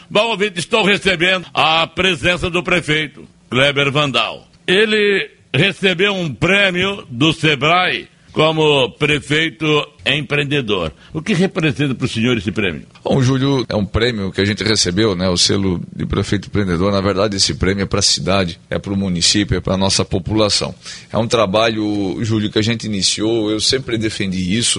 Bom, ouvinte, estou recebendo a presença do prefeito, Kleber Vandal. Ele recebeu um prêmio do Sebrae como prefeito empreendedor. O que representa para o senhor esse prêmio? Bom, Júlio, é um prêmio que a gente recebeu, né, o selo de prefeito empreendedor. Na verdade, esse prêmio é para a cidade, é para o município, é para a nossa população. É um trabalho, Júlio, que a gente iniciou, eu sempre defendi isso,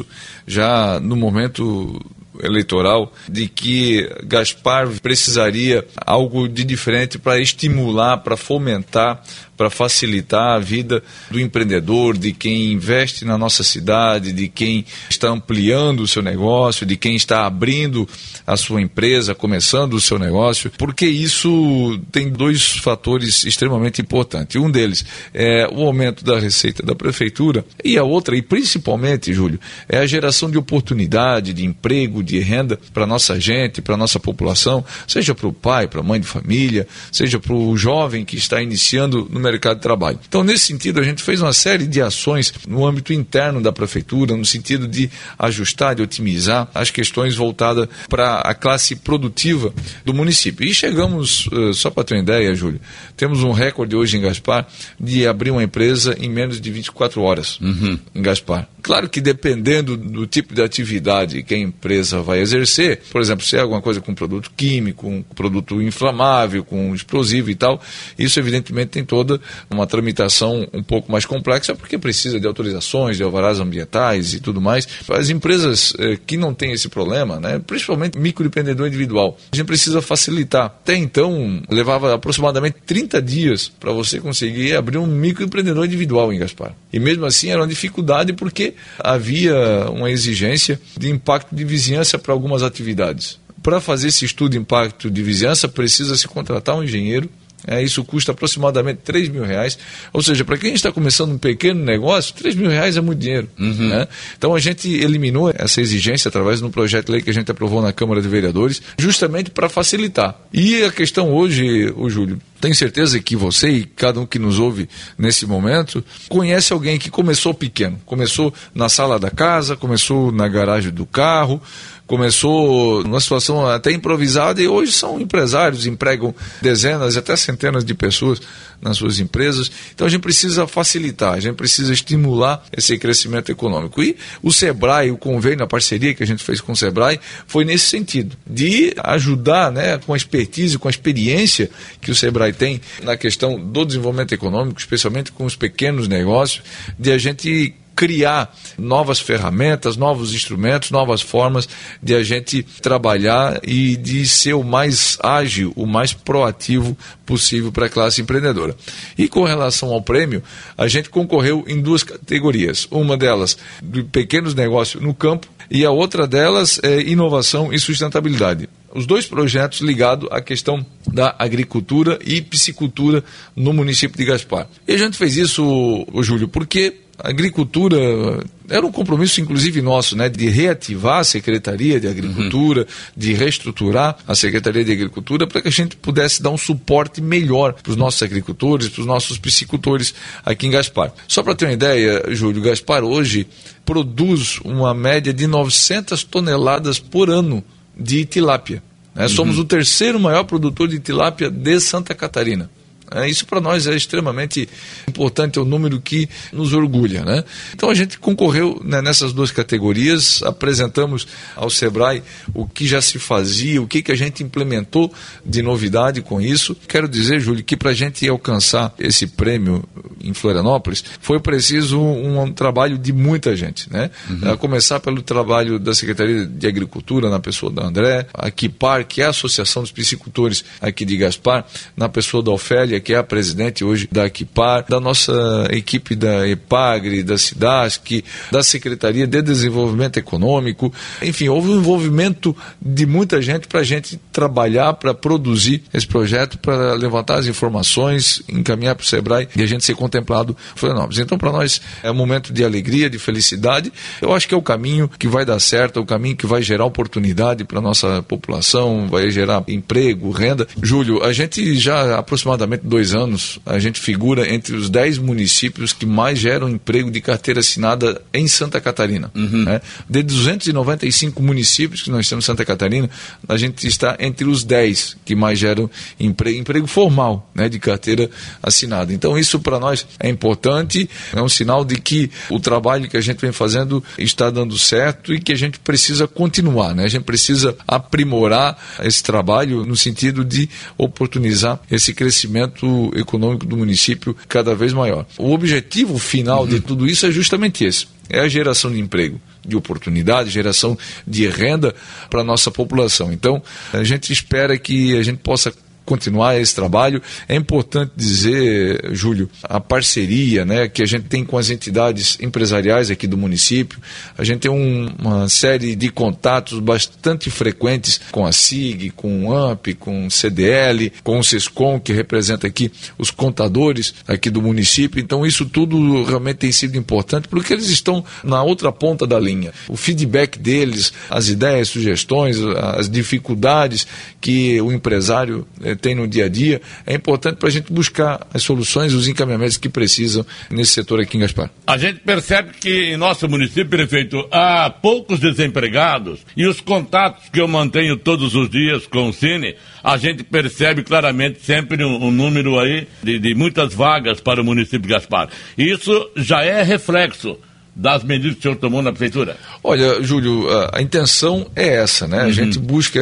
já no momento eleitoral, de que Gaspar precisaria algo de diferente para estimular, para fomentar, para facilitar a vida do empreendedor, de quem investe na nossa cidade, de quem está ampliando o seu negócio, de quem está abrindo a sua empresa, começando o seu negócio, porque isso tem dois fatores extremamente importantes. Um deles é o aumento da receita da prefeitura e a outra, e principalmente, Júlio, é a geração de oportunidade, de emprego, de renda para a nossa gente, para a nossa população, seja para o pai, para a mãe de família, seja para o jovem que está iniciando no mercado de trabalho. Então, nesse sentido, a gente fez uma série de ações no âmbito interno da prefeitura, no sentido de ajustar, de otimizar as questões voltadas para a classe produtiva do município. E chegamos, só para ter uma ideia, Júlio, temos um recorde hoje em Gaspar de abrir uma empresa em menos de 24 horas em Gaspar. Claro que dependendo do tipo de atividade que a empresa vai exercer, por exemplo, se é alguma coisa com produto químico, um produto inflamável, com explosivo e tal, isso evidentemente tem toda uma tramitação um pouco mais complexa, porque precisa de autorizações, de alvarás ambientais e tudo mais. As empresas que não têm esse problema, né, principalmente microempreendedor individual, a gente precisa facilitar. Até então, levava aproximadamente 30 dias para você conseguir abrir um microempreendedor individual em Gaspar. E mesmo assim era uma dificuldade porque havia uma exigência de impacto de vizinhança para algumas atividades. Para fazer esse estudo de impacto de vizinhança, precisa se contratar um engenheiro. Isso custa aproximadamente R$3.000, ou seja, para quem está começando um pequeno negócio, R$3.000 é muito dinheiro. Né? Então a gente eliminou essa exigência através de um projeto de lei que a gente aprovou na Câmara de Vereadores, justamente para facilitar. E a questão hoje, Júlio, tenho certeza que você e cada um que nos ouve nesse momento conhece alguém que começou pequeno, começou na sala da casa, começou na garagem do carro, começou numa situação até improvisada e hoje são empresários, empregam dezenas, até centenas de pessoas nas suas empresas. Então a gente precisa facilitar, a gente precisa estimular esse crescimento econômico. E o Sebrae, o convênio, a parceria que a gente fez com o Sebrae, foi nesse sentido, de ajudar, né, com a expertise, com a experiência que o Sebrae tem na questão do desenvolvimento econômico, especialmente com os pequenos negócios, de a gente criar novas ferramentas, novos instrumentos, novas formas de a gente trabalhar e de ser o mais ágil, o mais proativo possível para a classe empreendedora. E com relação ao prêmio, a gente concorreu em duas categorias. Uma delas, de pequenos negócios no campo, e a outra delas é inovação e sustentabilidade. Os dois projetos ligados à questão da agricultura e piscicultura no município de Gaspar. E a gente fez isso, Júlio, porque a agricultura era um compromisso, inclusive, nosso, né, de reativar a Secretaria de Agricultura, de reestruturar a Secretaria de Agricultura para que a gente pudesse dar um suporte melhor para os nossos agricultores, para os nossos piscicultores aqui em Gaspar. Só para ter uma ideia, Júlio, Gaspar hoje produz uma média de 900 toneladas por ano de tilápia. Né? Somos o terceiro maior produtor de tilápia de Santa Catarina. Isso para nós é extremamente importante, é um número que nos orgulha, né? Então a gente concorreu, né, nessas duas categorias, apresentamos ao Sebrae o que já se fazia, o que a gente implementou de novidade com isso. Quero dizer, Júlio, que para a gente alcançar esse prêmio em Florianópolis foi preciso um trabalho de muita gente, né? A começar pelo trabalho da Secretaria de Agricultura, na pessoa da André, a Quipar, que é a Associação dos Piscicultores aqui de Gaspar, na pessoa da Ofélia, que é a presidente hoje da Quipar, da nossa equipe da EPAGRE, da SIDASC, da Secretaria de Desenvolvimento Econômico. Enfim, houve um envolvimento de muita gente para a gente trabalhar, para produzir esse projeto, para levantar as informações, encaminhar para o Sebrae e a gente ser contemplado em Florianópolis. Então, para nós é um momento de alegria, de felicidade. Eu acho que é o caminho que vai dar certo, é o caminho que vai gerar oportunidade para a nossa população, vai gerar emprego, renda. Júlio, a gente já aproximadamente 2 anos, a gente figura entre os 10 municípios que mais geram emprego de carteira assinada em Santa Catarina. Né? De 295 municípios que nós temos em Santa Catarina, a gente está entre os 10 que mais geram emprego formal, né, de carteira assinada. Então isso para nós é importante, é um sinal de que o trabalho que a gente vem fazendo está dando certo e que a gente precisa continuar, né? A gente precisa aprimorar esse trabalho no sentido de oportunizar esse crescimento econômico do município cada vez maior. O objetivo final de tudo isso é justamente esse, é a geração de emprego, de oportunidade, geração de renda para a nossa população. Então, a gente espera que a gente possa continuar esse trabalho. É importante dizer, Júlio, a parceria, né, que a gente tem com as entidades empresariais aqui do município. A gente tem uma série de contatos bastante frequentes com a SIG, com o AMP, com o CDL, com o SESCOM, que representa aqui os contadores aqui do município. Então isso tudo realmente tem sido importante, porque eles estão na outra ponta da linha. O feedback deles, as ideias, sugestões, as dificuldades que o empresário tem no dia a dia, é importante para a gente buscar as soluções, os encaminhamentos que precisam nesse setor aqui em Gaspar. A gente percebe que em nosso município, prefeito, há poucos desempregados e os contatos que eu mantenho todos os dias com o Cine, a gente percebe claramente sempre um número aí de muitas vagas para o município de Gaspar. Isso já é reflexo das medidas que o senhor tomou na prefeitura? Olha, Júlio, a intenção é essa, né? A gente busca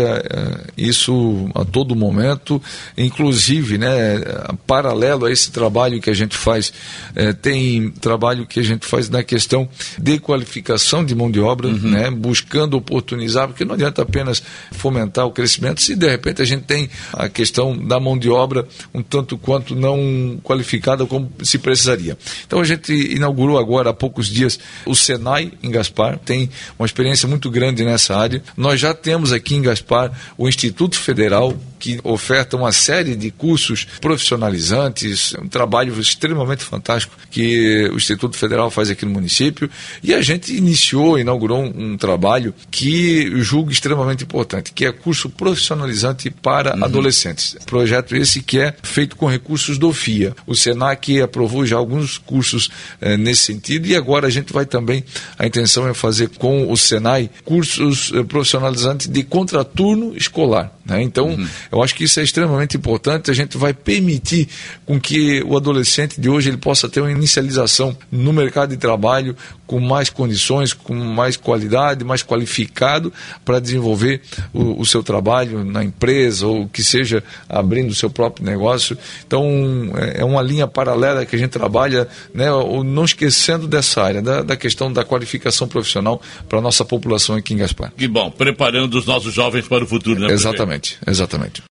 isso a todo momento, inclusive, né, paralelo a esse trabalho que a gente faz, tem trabalho que a gente faz na questão de qualificação de mão de obra, né, buscando oportunizar, porque não adianta apenas fomentar o crescimento se de repente a gente tem a questão da mão de obra um tanto quanto não qualificada como se precisaria. Então a gente inaugurou agora há poucos dias o Senai em Gaspar, tem uma experiência muito grande nessa área. Nós já temos aqui em Gaspar o Instituto Federal, que oferta uma série de cursos profissionalizantes, um trabalho extremamente fantástico que o Instituto Federal faz aqui no município, e a gente inaugurou um trabalho que eu julgo extremamente importante, que é curso profissionalizante para adolescentes. Projeto esse que é feito com recursos do FIA. O Senac aprovou já alguns cursos nesse sentido, e agora a gente vai também, a intenção é fazer com o Senai cursos profissionalizantes de contraturno escolar, né? Então, eu acho que isso é extremamente importante. A gente vai permitir com que o adolescente de hoje ele possa ter uma inicialização no mercado de trabalho com mais condições, com mais qualidade, mais qualificado para desenvolver o seu trabalho na empresa ou que seja abrindo o seu próprio negócio. Então, é uma linha paralela que a gente trabalha, né, não esquecendo dessa área, da questão da qualificação profissional para a nossa população aqui em Gaspar. Que bom, preparando os nossos jovens para o futuro, né? Exatamente, exatamente.